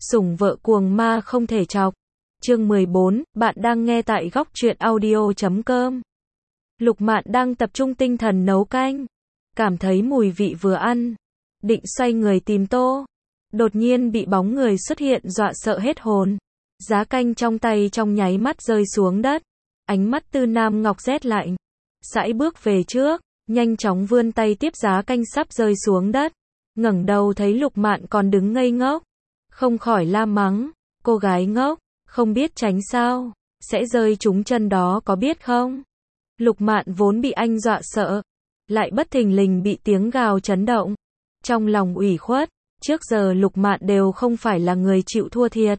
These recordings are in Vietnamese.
Sủng vợ cuồng ma không thể chọc. Chương 14, bạn đang nghe tại góc truyện audio.com. Lục Mạn đang tập trung tinh thần nấu canh, cảm thấy mùi vị vừa ăn, định xoay người tìm tô, đột nhiên bị bóng người xuất hiện dọa sợ hết hồn. Giá canh trong tay trong nháy mắt rơi xuống đất, ánh mắt Tư Nam Ngọc rét lạnh, sải bước về trước, nhanh chóng vươn tay tiếp giá canh sắp rơi xuống đất, ngẩng đầu thấy Lục Mạn còn đứng ngây ngốc, không khỏi la mắng, cô gái ngốc, không biết tránh sao, sẽ rơi trúng chân đó có biết không? Lục Mạn vốn bị anh dọa sợ, lại bất thình lình bị tiếng gào chấn động, trong lòng ủy khuất, trước giờ Lục Mạn đều không phải là người chịu thua thiệt.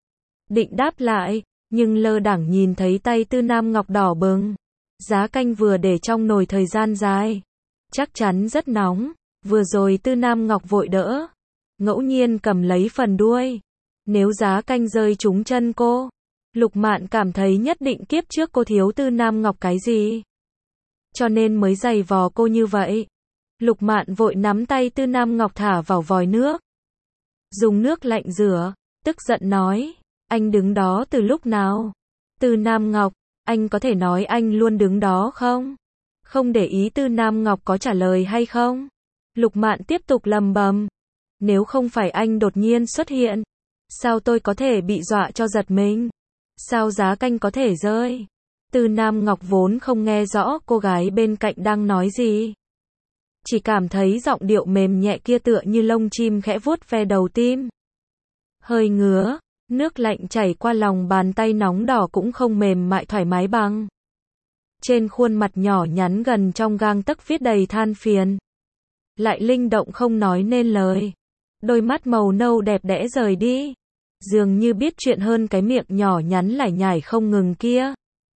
Định đáp lại, nhưng lơ đãng nhìn thấy tay Tư Nam Ngọc đỏ bừng, giá canh vừa để trong nồi thời gian dài, chắc chắn rất nóng, vừa rồi Tư Nam Ngọc vội đỡ, ngẫu nhiên cầm lấy phần đuôi. Nếu giá canh rơi trúng chân cô, Lục Mạn cảm thấy nhất định kiếp trước cô thiếu Tư Nam Ngọc cái gì, cho nên mới giày vò cô như vậy. Lục Mạn vội nắm tay Tư Nam Ngọc thả vào vòi nước, dùng nước lạnh rửa, tức giận nói, anh đứng đó từ lúc nào? Tư Nam Ngọc, anh có thể nói anh luôn đứng đó không? Không để ý Tư Nam Ngọc có trả lời hay không? Lục Mạn tiếp tục lầm bầm, nếu không phải anh đột nhiên xuất hiện, sao tôi có thể bị dọa cho giật mình? Sao giá canh có thể rơi? Tư Nam Ngọc vốn không nghe rõ cô gái bên cạnh đang nói gì, chỉ cảm thấy giọng điệu mềm nhẹ kia tựa như lông chim khẽ vuốt ve đầu tim. Hơi ngứa, nước lạnh chảy qua lòng bàn tay nóng đỏ cũng không mềm mại thoải mái bằng. Trên khuôn mặt nhỏ nhắn gần trong gang tấc viết đầy than phiền, lại linh động không nói nên lời. Đôi mắt màu nâu đẹp đẽ rời đi, dường như biết chuyện hơn cái miệng nhỏ nhắn lải nhải không ngừng kia.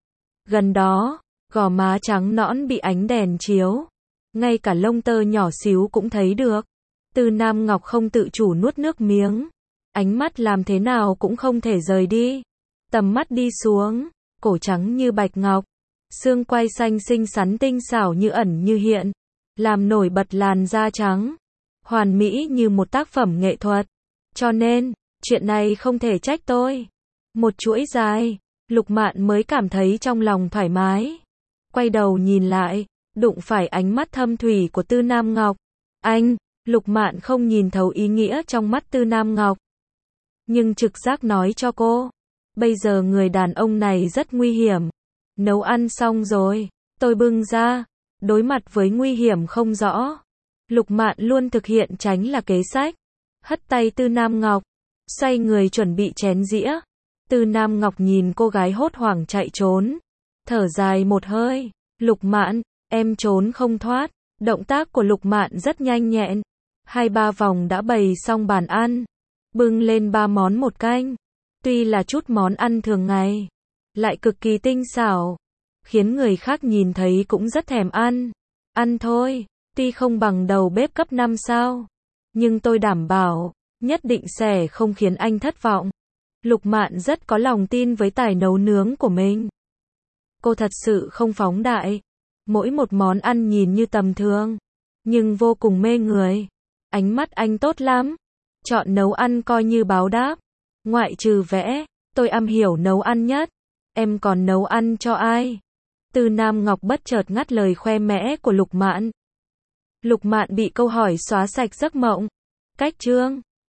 Gần đó, gò má trắng nõn bị ánh đèn chiếu, ngay cả lông tơ nhỏ xíu cũng thấy được. Tư Nam Ngọc không tự chủ nuốt nước miếng, ánh mắt làm thế nào cũng không thể rời đi. Tầm mắt đi xuống, cổ trắng như bạch ngọc, xương quai xanh xinh xắn tinh xảo như ẩn như hiện, làm nổi bật làn da trắng, hoàn mỹ như một tác phẩm nghệ thuật. Cho nên, chuyện này không thể trách tôi. Một chuỗi dài, Lục Mạn mới cảm thấy trong lòng thoải mái. Quay đầu nhìn lại, đụng phải ánh mắt thâm thủy của Tư Nam Ngọc. Anh, Lục Mạn không nhìn thấu ý nghĩa trong mắt Tư Nam Ngọc, nhưng trực giác nói cho cô, bây giờ người đàn ông này rất nguy hiểm. Nấu ăn xong rồi, tôi bưng ra, đối mặt với nguy hiểm không rõ. Lục Mạn luôn thực hiện tránh là kế sách, hất tay Tư Nam Ngọc, xoay người chuẩn bị chén dĩa. Tư Nam Ngọc nhìn cô gái hốt hoảng chạy trốn, thở dài một hơi, Lục Mạn, em trốn không thoát. Động tác của Lục Mạn rất nhanh nhẹn, 2-3 vòng đã bày xong bàn ăn, bưng lên 3 món một canh. Tuy là chút món ăn thường ngày, lại cực kỳ tinh xảo, khiến người khác nhìn thấy cũng rất thèm ăn. Ăn thôi, tuy không bằng đầu bếp cấp 5 sao, nhưng tôi đảm bảo, nhất định sẽ không khiến anh thất vọng. Lục Mạn rất có lòng tin với tài nấu nướng của mình. Cô thật sự không phóng đại, mỗi một món ăn nhìn như tầm thường, nhưng vô cùng mê người. Ánh mắt anh tốt lắm, chọn nấu ăn coi như báo đáp. Ngoại trừ vẽ, tôi am hiểu nấu ăn nhất. Em còn nấu ăn cho ai? Tư Nam Ngọc bất chợt ngắt lời khoe mẽ của Lục Mạn. Lục Mạn bị câu hỏi xóa sạch giấc mộng. Cách chương